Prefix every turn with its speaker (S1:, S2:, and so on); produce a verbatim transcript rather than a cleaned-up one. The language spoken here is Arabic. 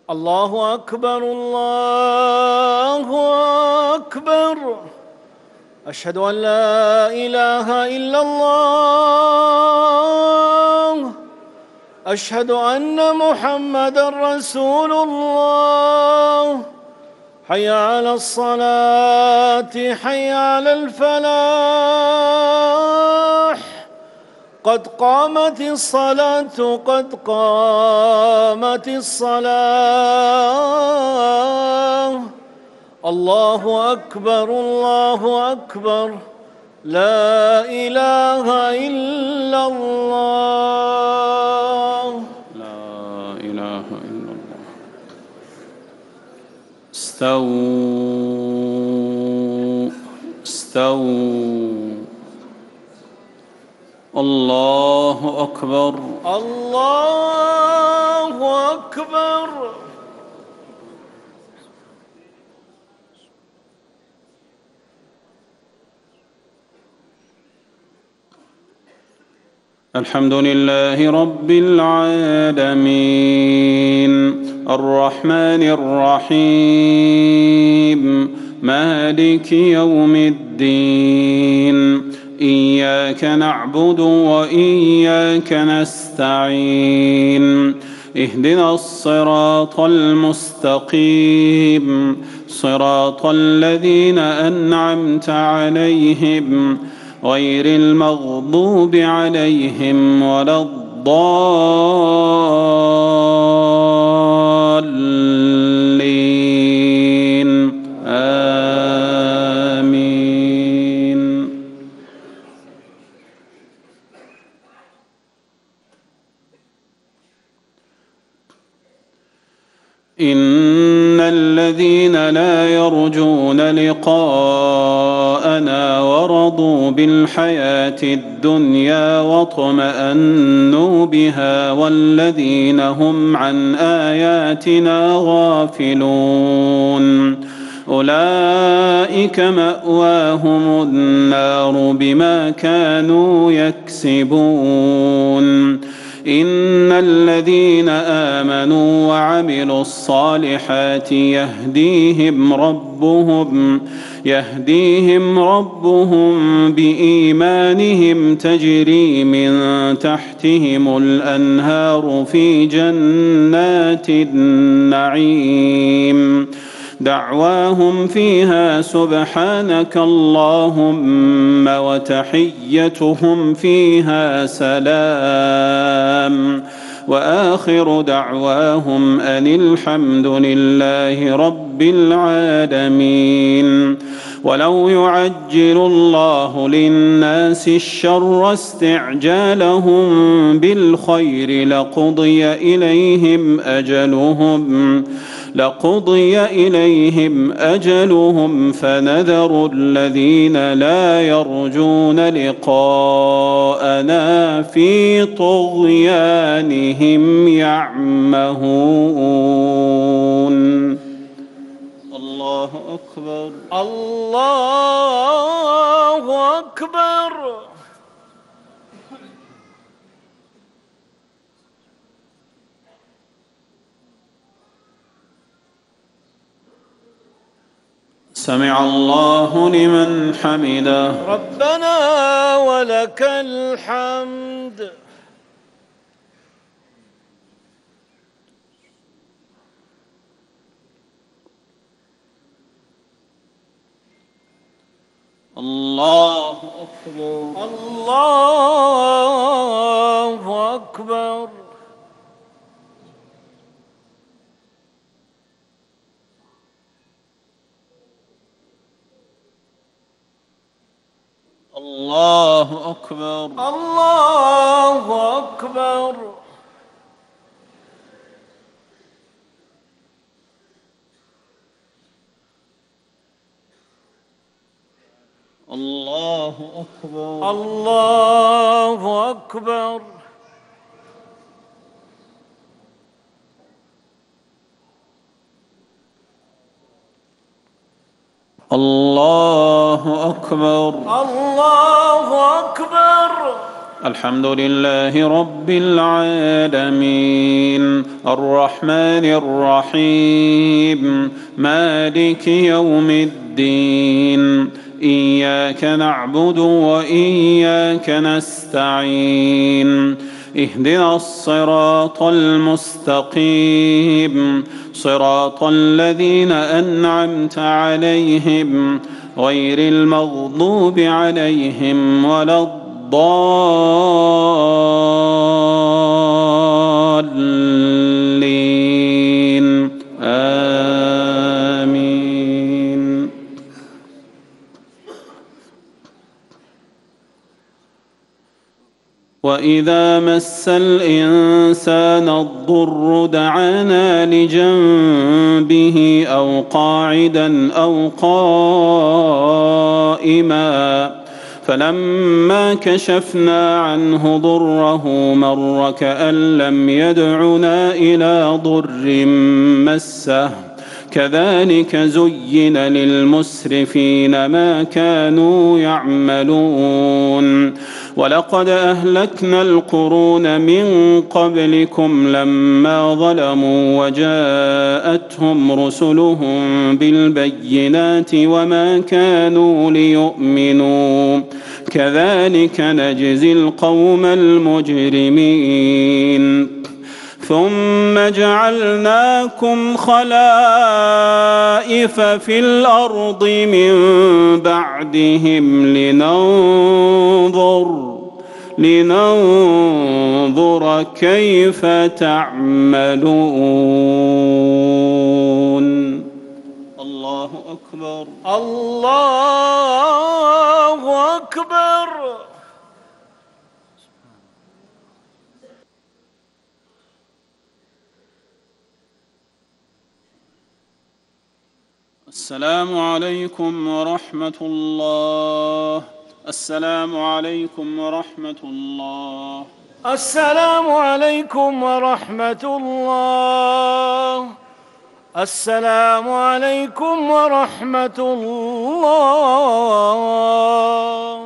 S1: الله أكبر الله أكبر. أشهد أن لا إله إلا الله. أشهد أن محمدًا رسول الله. حي على الصلاة حي على الفلاح. قد قامت الصلاة قد قامت الصلاة. الله أكبر الله أكبر. لا إله إلا الله.
S2: لا إله إلا الله. استووا استووا. الله أكبر
S1: الله أكبر.
S2: الحمد لله رب العالمين الرحمن الرحيم مالك يوم الدين. إياك نعبد وإياك نستعين. اهدنا الصراط المستقيم صراط الذين أنعمت عليهم غير المغضوب عليهم ولا الضالين. آمين. إن الذين لا يرجون لقاءنا ورضوا بالحياة الدنيا واطمأنوا بها والذين هم عن آياتنا غافلون أولئك مأواهم النار بما كانوا يكسبون. إن الذين آمنوا وعملوا الصالحات يهديهم ربهم يهديهم ربهم بإيمانهم تجري من تحتهم الأنهار في جنات النعيم. دعواهم فيها سبحانك اللهم وتحيتهم فيها سلام وآخر دعواهم أن الحمد لله رب العالمين. ولو يعجل الله للناس الشر استعجالهم بالخير لقضي إليهم أجلهم لقضي إليهم أجلهم فنذر الذين لا يرجون لقاءنا في طغيانهم يعمهون. الله أكبر
S1: الله أكبر.
S2: سمع الله لمن حمده.
S1: ربنا ولك الحمد.
S2: الله أكبر
S1: الله أكبر.
S2: الله أكبر
S1: الله أكبر.
S2: الله أكبر
S1: الله أكبر.
S2: الله أكبر
S1: الله أكبر.
S2: الحمد لله رب العالمين الرحمن الرحيم مالك يوم الدين إياك نعبد وإياك نستعين اهدنا الصراط المستقيم صراط الذين أنعمت عليهم غير المغضوب عليهم ولا الضالين آمين. وإذا مس الإنسان الضر دعانا لجنبه أو قاعدا أو قائما فلما كشفنا عنه ضره مر كأن لم يدعنا إلى ضر مسه كذلك زين للمسرفين ما كانوا يعملون ولقد أهلكنا القرون من قبلكم لما ظلموا وجاءتهم رسلهم بالبينات وما كانوا ليؤمنوا كذلك نجزي القوم المجرمين ثم جعلناكم خلائف في الأرض من بعدهم لننظر لننظر كيف تعملون. الله أكبر.
S1: الله أكبر.
S2: السلام عليكم ورحمة الله. السلام عليكم ورحمة الله.
S1: السلام عليكم ورحمة الله. السلام عليكم ورحمة الله.